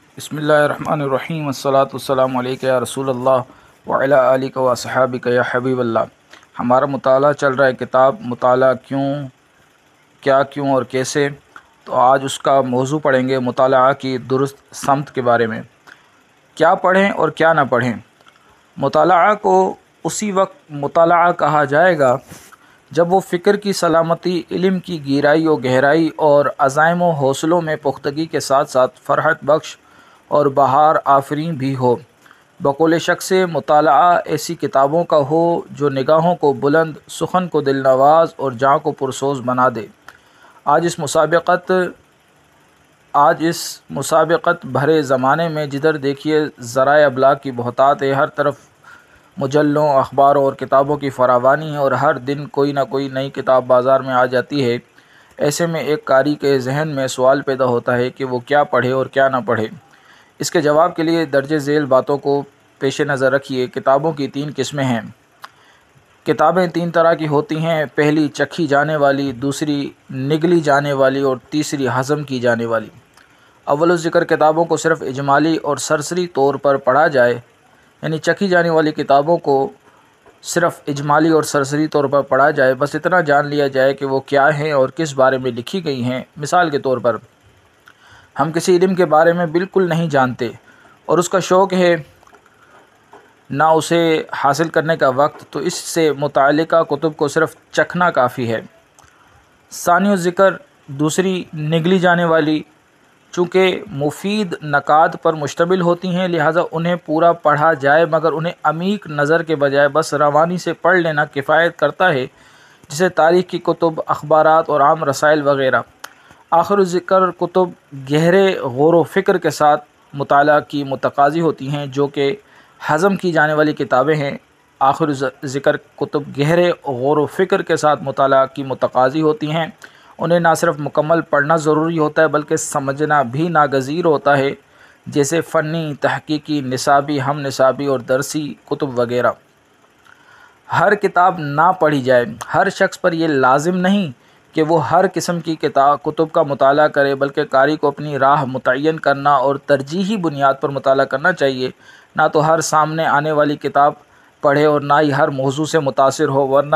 بسم اللہ الرحمن الرحیم والصلاۃ والسلام علیک یا رسول اللہ وعلی آلک و صحابک یا حبیب اللہ۔ ہمارا مطالعہ چل رہا ہے کتاب مطالعہ کیوں اور کیسے۔ تو آج اس کا موضوع پڑھیں گے مطالعہ کی درست سمت کے بارے میں۔ کیا پڑھیں اور کیا نہ پڑھیں۔ مطالعہ کو اسی وقت مطالعہ کہا جائے گا جب وہ فکر کی سلامتی، علم کی گہرائی و گہرائی اور عزائم و حوصلوں میں پختگی کے ساتھ ساتھ فرحت بخش اور بہار آفرین بھی ہو۔ بقول شخص مطالعہ ایسی کتابوں کا ہو جو نگاہوں کو بلند، سخن کو دل نواز اور جاں کو پرسوز بنا دے۔ آج اس مسابقت بھرے زمانے میں جدھر دیکھیے ذرائع ابلاغ کی بہتات ہے، ہر طرف مجلوں، اخباروں اور کتابوں کی فراوانی ہے اور ہر دن کوئی نہ کوئی نئی کتاب بازار میں آ جاتی ہے۔ ایسے میں ایک قاری کے ذہن میں سوال پیدا ہوتا ہے کہ وہ کیا پڑھے اور کیا نہ پڑھے۔ اس کے جواب کے لیے درج ذیل باتوں کو پیش نظر رکھیے۔ کتابوں کی 3 قسمیں ہیں۔ کتابیں 3 طرح کی ہوتی ہیں، پہلی چکھی جانے والی، دوسری نگلی جانے والی اور تیسری ہضم کی جانے والی۔ اول ذکر کتابوں کو صرف اجمالی اور سرسری طور پر پڑھا جائے، یعنی چکھی جانے والی کتابوں کو صرف اجمالی اور سرسری طور پر پڑھا جائے، بس اتنا جان لیا جائے کہ وہ کیا ہیں اور کس بارے میں لکھی گئی ہیں۔ مثال کے طور پر ہم کسی علم کے بارے میں بالکل نہیں جانتے اور اس کا شوق ہے، نہ اسے حاصل کرنے کا وقت، تو اس سے متعلقہ کتب کو صرف چکھنا کافی ہے۔ ثانی ذکر دوسری نگلی جانے والی، چونکہ مفید نکات پر مشتمل ہوتی ہیں لہٰذا انہیں پورا پڑھا جائے، مگر انہیں عمیق نظر کے بجائے بس روانی سے پڑھ لینا کفایت کرتا ہے، جسے تاریخ کی کتب، اخبارات اور عام رسائل وغیرہ۔ آخر ذکر کتب گہرے غور و فکر کے ساتھ مطالعہ کی متقاضی ہوتی ہیں، جو کہ ہضم کی جانے والی کتابیں ہیں۔ آخر ذکر کتب گہرے غور و فکر کے ساتھ مطالعہ کی متقاضی ہوتی ہیں، انہیں نہ صرف مکمل پڑھنا ضروری ہوتا ہے بلکہ سمجھنا بھی ناگزیر ہوتا ہے، جیسے فنی، تحقیقی، نصابی، ہم نصابی اور درسی کتب وغیرہ۔ ہر کتاب نہ پڑھی جائے۔ ہر شخص پر یہ لازم نہیں کہ وہ ہر قسم کی کتب کا مطالعہ کرے، بلکہ قاری کو اپنی راہ متعین کرنا اور ترجیحی بنیاد پر مطالعہ کرنا چاہیے۔ نہ تو ہر سامنے آنے والی کتاب پڑھے اور نہ ہی ہر موضوع سے متاثر ہو، ورنہ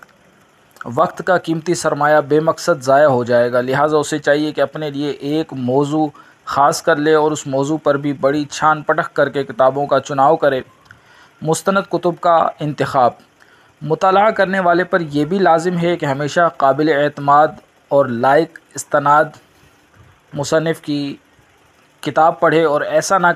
وقت کا قیمتی سرمایہ بے مقصد ضائع ہو جائے گا۔ لہٰذا اسے چاہیے کہ اپنے لیے ایک موضوع خاص کر لے اور اس موضوع پر بھی بڑی چھان پٹک کر کے کتابوں کا چناؤ کرے۔ مستند کتب کا انتخاب۔ مطالعہ کرنے والے پر یہ بھی لازم ہے کہ ہمیشہ قابل اعتماد اور لائق استناد مصنف کی کتاب پڑھے اور ایسا نہ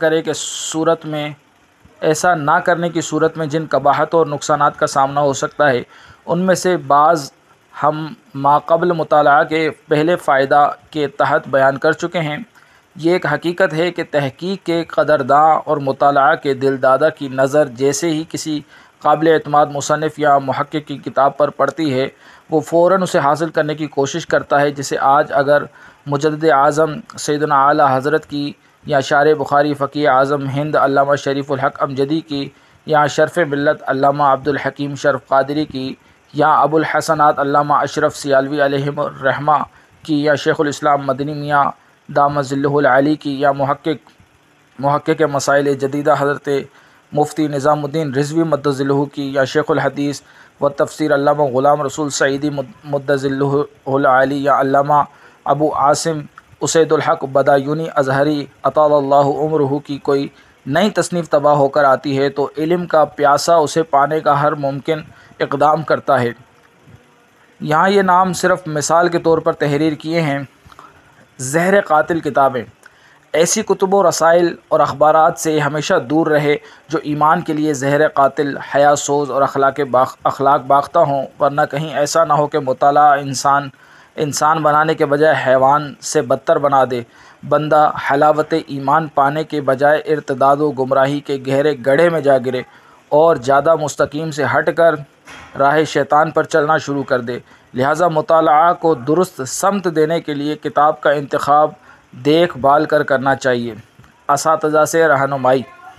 کرنے کی صورت میں جن قباحتوں اور نقصانات کا سامنا ہو سکتا ہے، ان میں سے بعض ہم ماقبل مطالعہ کے پہلے فائدہ کے تحت بیان کر چکے ہیں۔ یہ ایک حقیقت ہے کہ تحقیق کے قدرداں اور مطالعہ کے دل دادا کی نظر جیسے ہی کسی قابل اعتماد مصنف یا محقق کی کتاب پر پڑتی ہے، وہ فوراً اسے حاصل کرنے کی کوشش کرتا ہے، جسے آج اگر مجدد اعظم سیدنا اعلیٰ حضرت کی یا شارح بخاری فقیہ اعظم ہند علامہ شریف الحق امجدی کی یا شرف ملت علامہ عبدالحکیم شرف قادری کی یا ابو الحسنات علامہ اشرف سیالوی علیہم الرحمہ کی یا شیخ الاسلام مدنی میاں دامت ظلہ العلی کی یا محقق مسائل جدیدہ حضرت مفتی نظام الدین رضوی مدد ظلہ کی یا شیخ الحدیث و تفسیر علامہ غلام رسول سعیدی مدد ظلہ العلی یا علامہ ابو عاصم اسید الحق بدایونی ازہری اطال اللہ عمرہ کی کوئی نئی تصنیف طبع ہو کر آتی ہے تو علم کا پیاسا اسے پانے کا ہر ممکن اقدام کرتا ہے۔ یہاں یہ نام صرف مثال کے طور پر تحریر کیے ہیں۔ زہر قاتل کتابیں۔ ایسی کتب و رسائل اور اخبارات سے ہمیشہ دور رہے جو ایمان کے لیے زہر قاتل، حیا سوز اور اخلاق باختہ ہوں، ورنہ کہیں ایسا نہ ہو کہ مطالعہ انسان بنانے کے بجائے حیوان سے بدتر بنا دے۔ بندہ حلاوت ایمان پانے کے بجائے ارتداد و گمراہی کے گہرے گڑھے میں جا گرے اور زیادہ مستقیم سے ہٹ کر راہ شیطان پر چلنا شروع کر دے۔ لہٰذا مطالعہ کو درست سمت دینے کے لیے کتاب کا انتخاب دیکھ بھال کر کرنا چاہیے۔ اساتذہ سے رہنمائی۔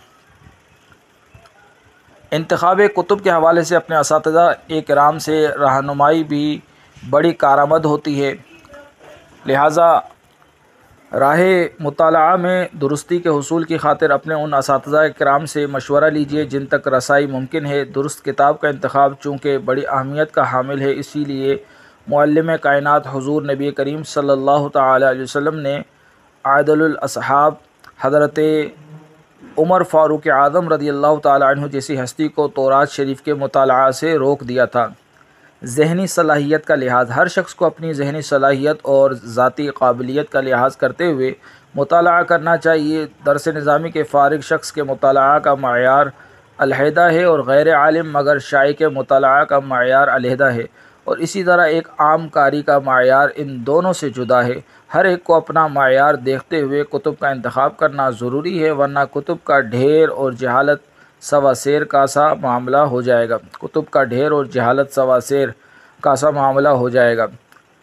انتخاب کتب کے حوالے سے اپنے اساتذہ کرام سے رہنمائی بھی بڑی کارآمد ہوتی ہے۔ لہٰذا راہ مطالعہ میں درستی کے حصول کی خاطر اپنے ان اساتذہ کرام سے مشورہ لیجیے جن تک رسائی ممکن ہے۔ درست کتاب کا انتخاب چونکہ بڑی اہمیت کا حامل ہے، اسی لیے معلم کائنات حضور نبی کریم صلی اللہ تعالی علیہ وسلم نے عادل الاصحاب حضرت عمر فاروق اعظم رضی اللہ تعالی عنہ جیسی ہستی کو تورات شریف کے مطالعہ سے روک دیا تھا۔ ذہنی صلاحیت کا لحاظ: ہر شخص کو اپنی ذہنی صلاحیت اور ذاتی قابلیت کا لحاظ کرتے ہوئے مطالعہ کرنا چاہیے۔ درس نظامی کے فارغ شخص کے مطالعہ کا معیار علیحدہ ہے اور غیر عالم مگر شائع کے مطالعہ کا معیار علیحدہ ہے، اور اسی طرح ایک عام قاری کا معیار ان دونوں سے جدا ہے۔ ہر ایک کو اپنا معیار دیکھتے ہوئے کتب کا انتخاب کرنا ضروری ہے، ورنہ کتب کا ڈھیر اور جہالت سوا سیر کا سا معاملہ ہو جائے گا۔ کتب کا ڈھیر اور جہالت سوا سیر کا سا معاملہ ہو جائے گا۔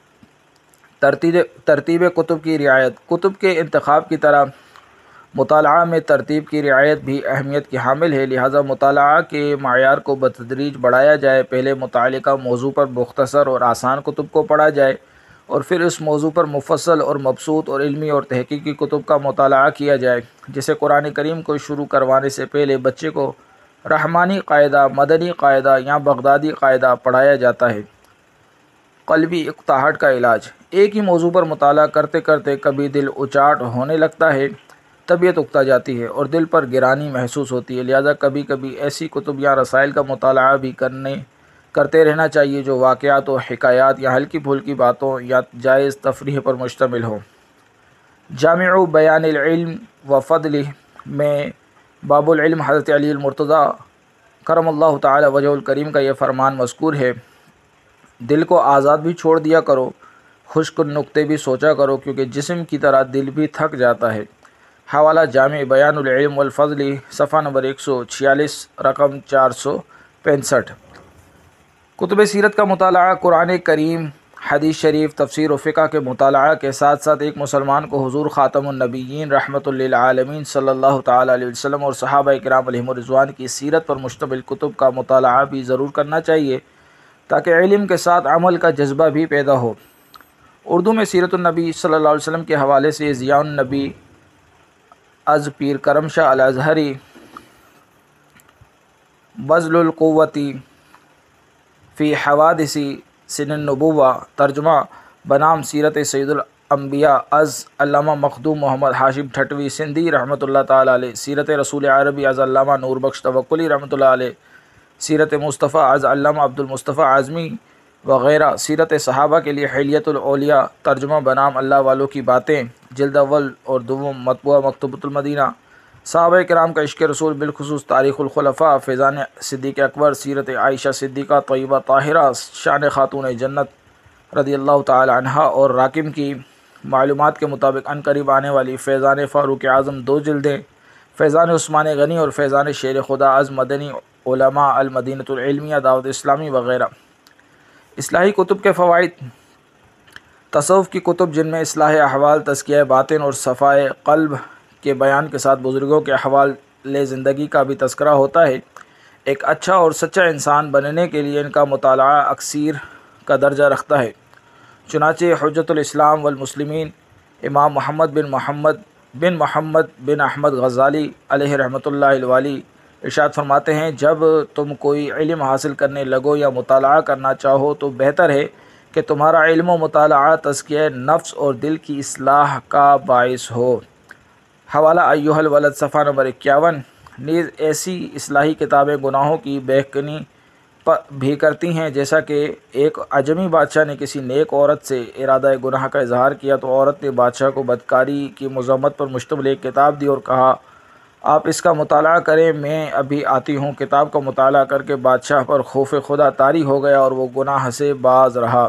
ترتیب کتب کی رعایت: کتب کے انتخاب کی طرح مطالعہ میں ترتیب کی رعایت بھی اہمیت کی حامل ہے، لہذا مطالعہ کے معیار کو بتدریج بڑھایا جائے۔ پہلے متعلقہ موضوع پر مختصر اور آسان کتب کو پڑھا جائے اور پھر اس موضوع پر مفصل اور مبسوط اور علمی اور تحقیقی کتب کا مطالعہ کیا جائے۔ جیسے قرآن کریم کو شروع کروانے سے پہلے بچے کو رحمانی قاعدہ، مدنی قاعدہ یا بغدادی قاعدہ پڑھایا جاتا ہے۔ قلبی اقتحاٹ کا علاج: ایک ہی موضوع پر مطالعہ کرتے کرتے کبھی دل اچاٹ ہونے لگتا ہے، طبیعت اکتا جاتی ہے اور دل پر گرانی محسوس ہوتی ہے، لہذا کبھی کبھی ایسی کتب یا رسائل کا مطالعہ بھی کرتے رہنا چاہیے جو واقعات و حکایات یا ہلکی پھلکی باتوں یا جائز تفریح پر مشتمل ہوں۔ جامع بیان العلم و فضلہ میں باب العلم حضرت علی المرتضیٰ کرم اللہ تعالی وجہ الکریم کا یہ فرمان مذکور ہے: دل کو آزاد بھی چھوڑ دیا کرو، خشک نکتے بھی سوچا کرو، کیونکہ جسم کی طرح دل بھی تھک جاتا ہے۔ حوالہ جامع بیان العلم والفضل، صفحہ نمبر 146، رقم 465۔ کتب سیرت کا مطالعہ: قرآن کریم، حدیث شریف، تفسیر و فقہ کے مطالعہ کے ساتھ ساتھ ایک مسلمان کو حضور خاتم النبیین رحمۃ للعالمین صلی اللہ تعالی علیہ وسلم اور صحابہ کرام علیہم الرضوان کی سیرت پر مشتمل کتب کا مطالعہ بھی ضرور کرنا چاہیے تاکہ علم کے ساتھ عمل کا جذبہ بھی پیدا ہو۔ اردو میں سیرت النبی صلی اللہ علیہ وسلم کے حوالے سے ضیاء النبی از پیر کرم شاہ الازہری، بذل القوتی فی حوادث سن النبوہ، ترجمہ بنام سیرت سید الانبیاء از علامہ مخدوم محمد ہاشم ٹھٹوی سندھی رحمۃ اللہ تعالی علیہ، سیرت رسول عربی از علامہ نور بخش توکلی رحمۃ اللہ علیہ، سیرت مصطفیٰ از علامہ عبد المصطفیٰ اعظمی وغیرہ، سیرت صحابہ کے لیے حلیۃ الاولیاء، ترجمہ بنام اللہ والوں کی باتیں، جلد اول اور دوم، مطبوعہ مکتبۃ المدینہ، صحابہ کرام کا عشق رسول، بالخصوص تاریخ الخلفاء، فیضان صدیق اکبر، سیرت عائشہ صدیقہ طیبہ طاہرہ، شان خاتون جنت رضی اللہ تعالی عنہا، اور راکم کی معلومات کے مطابق عنقریب آنے والی فیضان فاروق اعظم 2 جلدیں، فیضان عثمان غنی اور فیضان شیر خدا از مدنی علماء، المدینۃ العلمیہ، دعوت اسلامی وغیرہ۔ اصلاحی کتب کے فوائد: تصوف کی کتب جن میں اصلاح احوال، تزکیہ باطن اور صفائے قلب کے بیان کے ساتھ بزرگوں کے احوال زندگی کا بھی تذکرہ ہوتا ہے، ایک اچھا اور سچا انسان بننے کے لیے ان کا مطالعہ اکثیر کا درجہ رکھتا ہے۔ چنانچہ حجت الاسلام والمسلمین امام محمد بن احمد غزالی علیہ رحمۃ اللہ الوالی ارشاد فرماتے ہیں: جب تم کوئی علم حاصل کرنے لگو یا مطالعہ کرنا چاہو تو بہتر ہے کہ تمہارا علم و مطالعہ تزکیہ نفس اور دل کی اصلاح کا باعث ہو۔ حوالہ ایھا الولد، صفحہ نمبر 51۔ نیز ایسی اصلاحی کتابیں گناہوں کی بہکنی بھی کرتی ہیں، جیسا کہ ایک عجمی بادشاہ نے کسی نیک عورت سے ارادہ گناہ کا اظہار کیا تو عورت نے بادشاہ کو بدکاری کی مذمت پر مشتمل ایک کتاب دی اور کہا: آپ اس کا مطالعہ کریں، میں ابھی آتی ہوں۔ کتاب کا مطالعہ کر کے بادشاہ پر خوف خدا طاری ہو گیا اور وہ گناہ سے باز رہا۔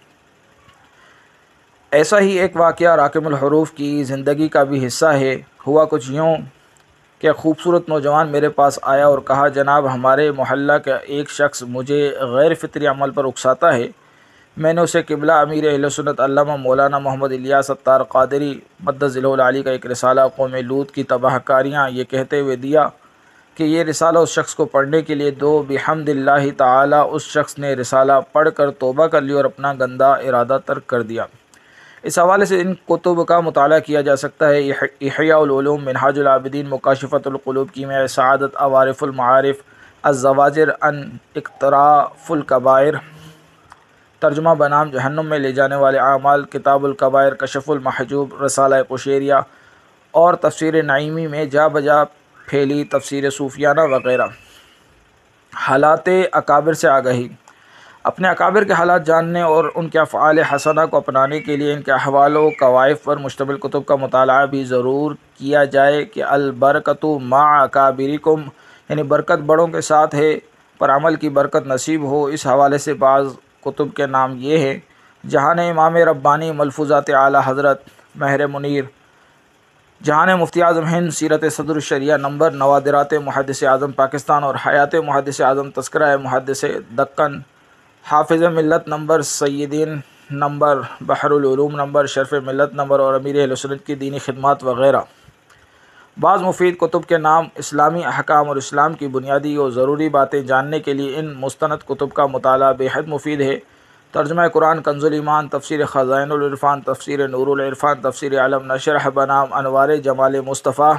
ایسا ہی ایک واقعہ راکم الحروف کی زندگی کا بھی حصہ ہے۔ ہوا کچھ یوں کہ خوبصورت نوجوان میرے پاس آیا اور کہا: جناب، ہمارے محلہ کا ایک شخص مجھے غیر فطری عمل پر اکساتا ہے۔ میں نے اسے قبلہ امیر اہل سنت علامہ مولانا محمد الیاس اتار قادری مد ظلہ العالی کا ایک رسالہ قوم لوط کی تباہ کاریاں یہ کہتے ہوئے دیا کہ یہ رسالہ اس شخص کو پڑھنے کے لیے دو۔ بحمد اللہ تعالی اس شخص نے رسالہ پڑھ کر توبہ کر لی اور اپنا گندہ ارادہ ترک کر دیا۔ اس حوالے سے ان کتب کا مطالعہ کیا جا سکتا ہے: احیاء العلوم، منہاج العابدین، مکاشفۃ القلوب، کیمیاء سعادت، عوارف المعارف، الزواجر عن اقتراف الکبائر، ترجمہ بنام جہنم میں لے جانے والے اعمال، کتاب الکبائر، کشف المحجوب، رسالہ قشیریہ اور تفسیر نعیمی میں جا بجا پھیلی تفسیر صوفیانہ وغیرہ۔ حالات اکابر سے آگہی: اپنے اکابر کے حالات جاننے اور ان کے افعال حسنہ کو اپنانے کے لیے ان کے احوال و کوائف پر مشتمل کتب کا مطالعہ بھی ضرور کیا جائے کہ البرکۃ مع اکابرکم، یعنی برکت بڑوں کے ساتھ ہے، پر عمل کی برکت نصیب ہو۔ اس حوالے سے بعض کتب کے نام یہ ہیں: جہان امام ربانی، ملفوظات اعلیٰ حضرت، مہر منیر، جہان مفتی اعظم ہند، سیرت صدر الشریعہ نمبر، نوادرات محدث اعظم پاکستان اور حیات محدث اعظم، تذکرہ محدث دکن، حافظ ملت نمبر، سیدین نمبر، بحر العلوم نمبر، شرف ملت نمبر اور امیر اہل سنت کی دینی خدمات وغیرہ۔ بعض مفید کتب کے نام: اسلامی احکام اور اسلام کی بنیادی اور ضروری باتیں جاننے کے لیے ان مستند کتب کا مطالعہ بے حد مفید ہے: ترجمہ قرآن کنز الایمان، تفسیر خزائن العرفان، تفسیر نور العرفان، تفسیر علم نشرح بنام انوار جمال مصطفیٰ،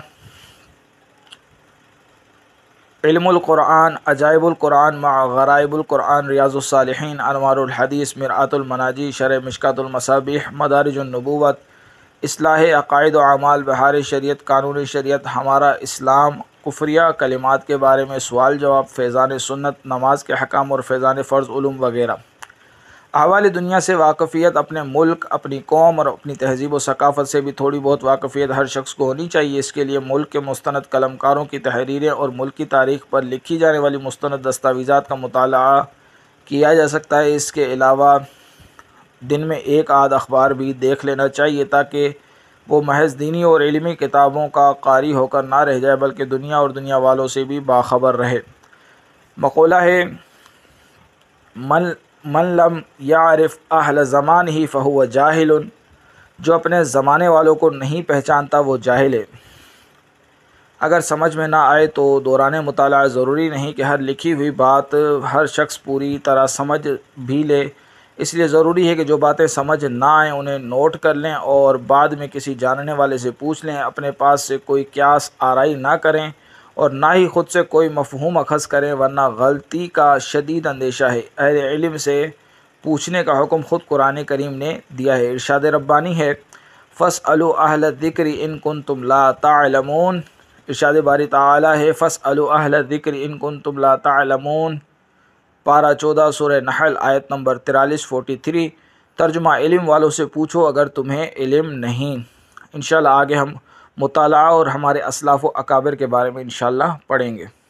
علم القرآن، عجائب القرآن مع غرائب القرآن، ریاض الصالحین، انوار الحدیث، مرآت المناجی، شرح مشکات المصابیح، مدارج النبوت، اصلاح عقائد و اعمال، بہار شریعت، قانون شریعت، ہمارا اسلام، کفریہ کلمات کے بارے میں سوال جواب، فیضان سنت، نماز کے حکام اور فیضان فرض علوم وغیرہ۔ احوال دنیا سے واقفیت: اپنے ملک، اپنی قوم اور اپنی تہذیب و ثقافت سے بھی تھوڑی بہت واقفیت ہر شخص کو ہونی چاہیے۔ اس کے لیے ملک کے مستند قلمکاروں کی تحریریں اور ملک کی تاریخ پر لکھی جانے والی مستند دستاویزات کا مطالعہ کیا جا سکتا ہے۔ اس کے علاوہ دن میں ایک آدھ اخبار بھی دیکھ لینا چاہیے تاکہ وہ محض دینی اور علمی کتابوں کا قاری ہو کر نہ رہ جائے بلکہ دنیا اور دنیا والوں سے بھی باخبر رہے۔ مقولہ ہے: من لم یعرف اہل زمانہ فہو جاہل، جو اپنے زمانے والوں کو نہیں پہچانتا وہ جاہل ہے۔ اگر سمجھ میں نہ آئے تو دوران مطالعہ ضروری نہیں کہ ہر لکھی ہوئی بات ہر شخص پوری طرح سمجھ بھی لے، اس لیے ضروری ہے کہ جو باتیں سمجھ نہ آئیں انہیں نوٹ کر لیں اور بعد میں کسی جاننے والے سے پوچھ لیں۔ اپنے پاس سے کوئی قیاس آرائی نہ کریں اور نہ ہی خود سے کوئی مفہوم اخذ کریں ورنہ غلطی کا شدید اندیشہ ہے۔ اہل علم سے پوچھنے کا حکم خود قرآن کریم نے دیا ہے۔ ارشاد ربانی ہے: فاسألوا اہل الذکر ان کنتم لا تعلمون۔ ارشاد باری تعالی ہے: فاسألوا اہل الذکر ان کنتم لا تعلمون، پارہ 14 سورہ نحل آیت نمبر 43 ترجمہ: علم والوں سے پوچھو اگر تمہیں علم نہیں۔ انشاءاللہ آگے ہم مطالعہ اور ہمارے اسلاف و اکابر کے بارے میں انشاءاللہ پڑھیں گے۔